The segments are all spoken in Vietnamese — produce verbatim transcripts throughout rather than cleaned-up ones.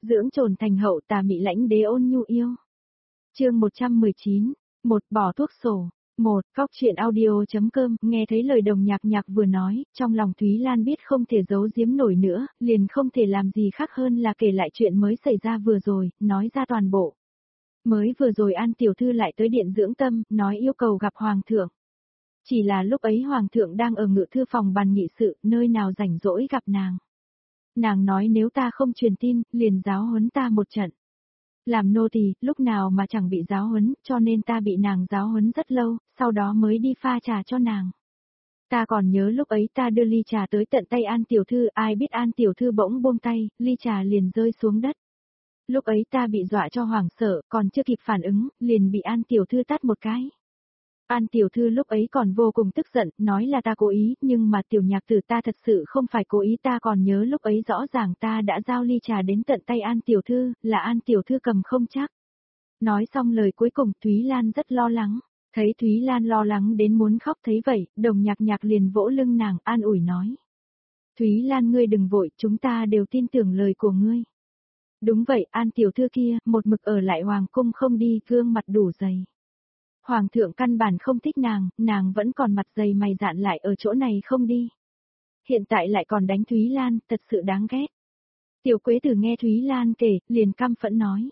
dưỡng trồn thành hậu tà mị lãnh đế ôn nhu yêu. Chương một trăm mười chín, một bỏ thuốc sổ. Một, Cóc truyện audio.com, nghe thấy lời đồng nhạc nhạc vừa nói, trong lòng Thúy Lan biết không thể giấu giếm nổi nữa, liền không thể làm gì khác hơn là kể lại chuyện mới xảy ra vừa rồi, nói ra toàn bộ. Mới vừa rồi An tiểu thư lại tới điện dưỡng tâm, nói yêu cầu gặp Hoàng thượng. Chỉ là lúc ấy Hoàng thượng đang ở ngự thư phòng bàn nghị sự, nơi nào rảnh rỗi gặp nàng. Nàng nói nếu ta không truyền tin, liền giáo huấn ta một trận. Làm nô tỳ, lúc nào mà chẳng bị giáo huấn, cho nên ta bị nàng giáo huấn rất lâu, sau đó mới đi pha trà cho nàng. Ta còn nhớ lúc ấy ta đưa ly trà tới tận tay An tiểu thư, ai biết An tiểu thư bỗng buông tay, ly trà liền rơi xuống đất. Lúc ấy ta bị dọa cho hoảng sợ, còn chưa kịp phản ứng, liền bị An tiểu thư tát một cái. An tiểu thư lúc ấy còn vô cùng tức giận, nói là ta cố ý, nhưng mà tiểu nhạc tử ta thật sự không phải cố ý, ta còn nhớ lúc ấy rõ ràng ta đã giao ly trà đến tận tay An tiểu thư, là An tiểu thư cầm không chắc. Nói xong lời cuối cùng Thúy Lan rất lo lắng, thấy Thúy Lan lo lắng đến muốn khóc thấy vậy, đồng nhạc nhạc liền vỗ lưng nàng an ủi nói. Thúy Lan ngươi đừng vội, chúng ta đều tin tưởng lời của ngươi. Đúng vậy, An tiểu thư kia, một mực ở lại hoàng cung không đi, gương mặt đủ dày. Hoàng thượng căn bản không thích nàng, nàng vẫn còn mặt dày mày dạn lại ở chỗ này không đi. Hiện tại lại còn đánh Thúy Lan, thật sự đáng ghét. Tiểu Quế Tử nghe Thúy Lan kể, liền căm phẫn nói.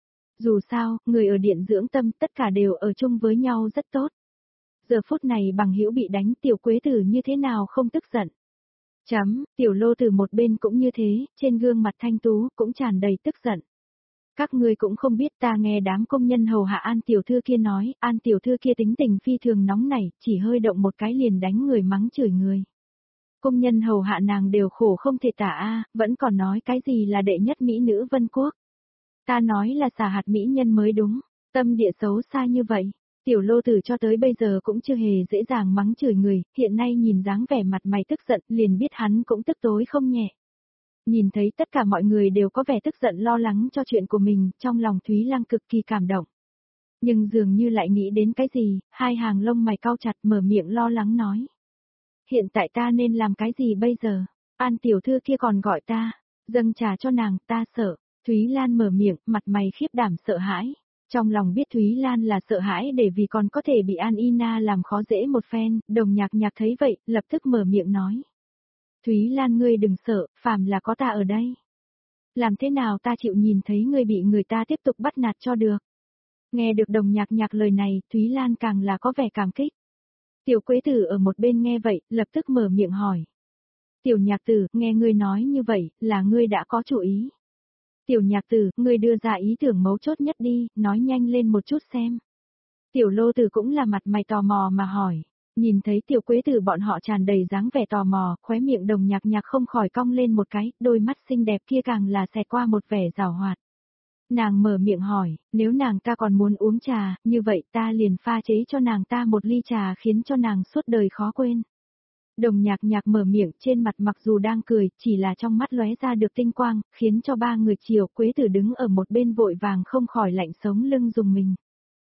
Dù sao, người ở điện dưỡng tâm tất cả đều ở chung với nhau rất tốt. Giờ phút này bằng hữu bị đánh Tiểu Quế Tử như thế nào không tức giận. Chấm, Tiểu Lô từ một bên cũng như thế, trên gương mặt thanh tú cũng tràn đầy tức giận. Các ngươi cũng không biết ta nghe đám công nhân hầu hạ An tiểu thư kia nói, An tiểu thư kia tính tình phi thường nóng nảy, chỉ hơi động một cái liền đánh người mắng chửi người. Công nhân hầu hạ nàng đều khổ không thể tả a, vẫn còn nói cái gì là đệ nhất mỹ nữ Vân Quốc. Ta nói là xà hạt mỹ nhân mới đúng, tâm địa xấu xa như vậy. Tiểu Lô Tử cho tới bây giờ cũng chưa hề dễ dàng mắng chửi người, hiện nay nhìn dáng vẻ mặt mày tức giận liền biết hắn cũng tức tối không nhẹ. Nhìn thấy tất cả mọi người đều có vẻ tức giận lo lắng cho chuyện của mình, trong lòng Thúy Lăng cực kỳ cảm động. Nhưng dường như lại nghĩ đến cái gì, hai hàng lông mày cau chặt mở miệng lo lắng nói. Hiện tại ta nên làm cái gì bây giờ? An tiểu thư kia còn gọi ta, dâng trà cho nàng, ta sợ. Thúy Lan mở miệng, mặt mày khiếp đảm sợ hãi. Trong lòng biết Thúy Lan là sợ hãi để vì còn có thể bị An Ina làm khó dễ một phen, đồng nhạc nhạc thấy vậy, lập tức mở miệng nói. Thúy Lan ngươi đừng sợ, phàm là có ta ở đây. Làm thế nào ta chịu nhìn thấy ngươi bị người ta tiếp tục bắt nạt cho được. Nghe được đồng nhạc nhạc lời này, Thúy Lan càng là có vẻ cảm kích. Tiểu Quế Tử ở một bên nghe vậy, lập tức mở miệng hỏi. Tiểu nhạc tử, nghe ngươi nói như vậy, là ngươi đã có chủ ý. Tiểu nhạc tử, ngươi đưa ra ý tưởng mấu chốt nhất đi, nói nhanh lên một chút xem. Tiểu Lô Tử cũng là mặt mày tò mò mà hỏi. Nhìn thấy Tiểu Quế Tử bọn họ tràn đầy dáng vẻ tò mò, khóe miệng đồng nhạc nhạc không khỏi cong lên một cái, đôi mắt xinh đẹp kia càng là xẹt qua một vẻ giảo hoạt. Nàng mở miệng hỏi, nếu nàng ta còn muốn uống trà, như vậy ta liền pha chế cho nàng ta một ly trà khiến cho nàng suốt đời khó quên. Đồng nhạc nhạc mở miệng trên mặt mặc dù đang cười, chỉ là trong mắt lóe ra được tinh quang, khiến cho ba người Triều Quế Tử đứng ở một bên vội vàng không khỏi lạnh sống lưng dùng mình.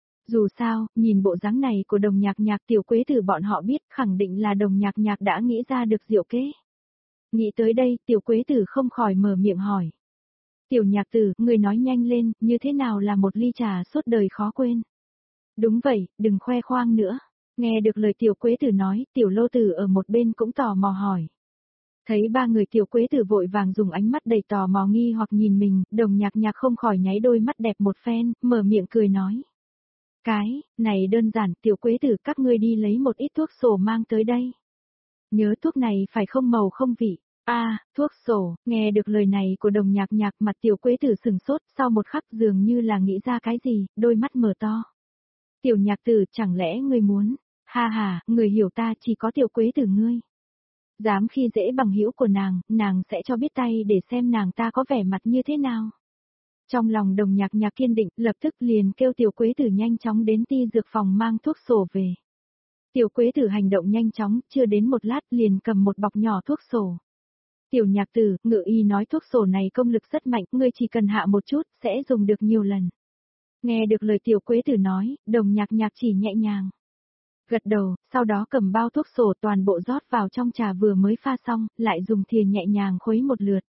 Dù sao, nhìn bộ dáng này của đồng nhạc nhạc Tiểu Quế Tử bọn họ biết khẳng định là đồng nhạc nhạc đã nghĩ ra được diệu kế. Nghĩ tới đây, Tiểu Quế Tử không khỏi mở miệng hỏi. Tiểu nhạc tử, người nói nhanh lên, như thế nào là một ly trà suốt đời khó quên. Đúng vậy, đừng khoe khoang nữa. Nghe được lời Tiểu Quế Tử nói, Tiểu Lô Tử ở một bên cũng tò mò hỏi. Thấy ba người Tiểu Quế Tử vội vàng dùng ánh mắt đầy tò mò nghi hoặc nhìn mình, đồng nhạc nhạc không khỏi nháy đôi mắt đẹp một phen, mở miệng cười nói. Cái, này đơn giản, Tiểu Quế Tử các ngươi đi lấy một ít thuốc sổ mang tới đây. Nhớ thuốc này phải không màu không vị. A, à, thuốc sổ, nghe được lời này của đồng nhạc nhạc mặt Tiểu Quế Tử sừng sốt, sau một khắc dường như là nghĩ ra cái gì, đôi mắt mở to. Tiểu nhạc tử, chẳng lẽ ngươi muốn, ha ha, người hiểu ta chỉ có Tiểu Quế Tử ngươi. Dám khi dễ bằng hữu của nàng, nàng sẽ cho biết tay để xem nàng ta có vẻ mặt như thế nào. Trong lòng đồng nhạc nhạc kiên định, lập tức liền kêu Tiểu Quế Tử nhanh chóng đến ti dược phòng mang thuốc sổ về. Tiểu Quế Tử hành động nhanh chóng, chưa đến một lát liền cầm một bọc nhỏ thuốc sổ. Tiểu nhạc tử, ngự y nói thuốc sổ này công lực rất mạnh, ngươi chỉ cần hạ một chút, sẽ dùng được nhiều lần. Nghe được lời Tiểu Quế Tử nói, đồng nhạc nhạc chỉ nhẹ nhàng. Gật đầu, sau đó cầm bao thuốc sổ toàn bộ rót vào trong trà vừa mới pha xong, lại dùng thìa nhẹ nhàng khuấy một lượt.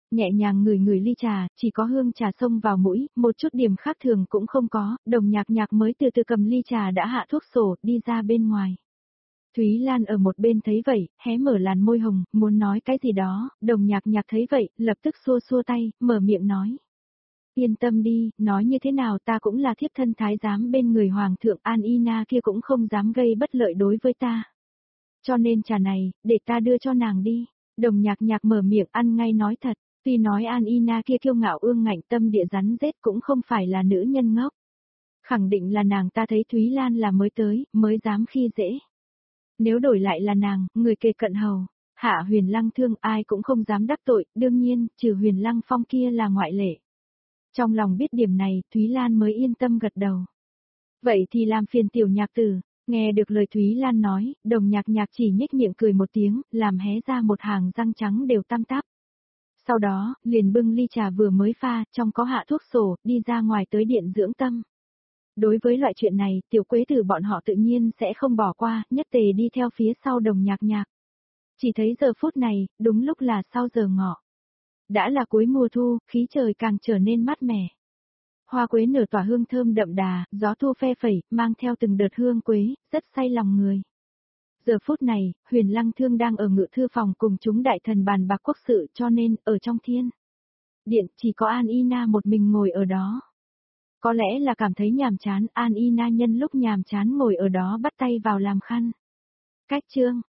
Nhẹ nhàng ngửi ngửi ly trà, chỉ có hương trà xông vào mũi, một chút điểm khác thường cũng không có, đồng nhạc nhạc mới từ từ cầm ly trà đã hạ thuốc sổ, đi ra bên ngoài. Thúy Lan ở một bên thấy vậy, hé mở làn môi hồng, muốn nói cái gì đó, đồng nhạc nhạc thấy vậy, lập tức xua xua tay, mở miệng nói. Yên tâm đi, nói như thế nào ta cũng là thiếp thân thái giám bên người hoàng thượng, An Ina kia cũng không dám gây bất lợi đối với ta. Cho nên trà này, để ta đưa cho nàng đi. Đồng nhạc nhạc mở miệng ăn ngay nói thật, tuy nói An Ina kia kiêu ngạo ương ngạnh tâm địa rắn rết cũng không phải là nữ nhân ngốc. Khẳng định là nàng ta thấy Thúy Lan là mới tới, mới dám khi dễ. Nếu đổi lại là nàng, người kề cận hầu, Hạ Huyền Lăng Thương ai cũng không dám đắc tội, đương nhiên, trừ Huyền Lăng Phong kia là ngoại lệ. Trong lòng biết điểm này, Thúy Lan mới yên tâm gật đầu. Vậy thì làm phiền tiểu nhạc tử, nghe được lời Thúy Lan nói, đồng nhạc nhạc chỉ nhếch miệng cười một tiếng, làm hé ra một hàng răng trắng đều tăm tắp. Sau đó, liền bưng ly trà vừa mới pha, trong có hạ thuốc sổ, đi ra ngoài tới điện dưỡng tâm. Đối với loại chuyện này, tiểu quế tử bọn họ tự nhiên sẽ không bỏ qua, nhất tề đi theo phía sau đồng nhạc nhạc. Chỉ thấy giờ phút này, đúng lúc là sau giờ ngọ. Đã là cuối mùa thu, khí trời càng trở nên mát mẻ. Hoa quế nở tỏa hương thơm đậm đà, gió thu phe phẩy, mang theo từng đợt hương quế, rất say lòng người. Giờ phút này, Huyền Lăng Thương đang ở ngự thư phòng cùng chúng đại thần bàn bạc quốc sự cho nên, ở trong thiên điện, chỉ có An Ina một mình ngồi ở đó. Có lẽ là cảm thấy nhàm chán, An Ina nhân lúc nhàm chán ngồi ở đó bắt tay vào làm khăn. Cách chương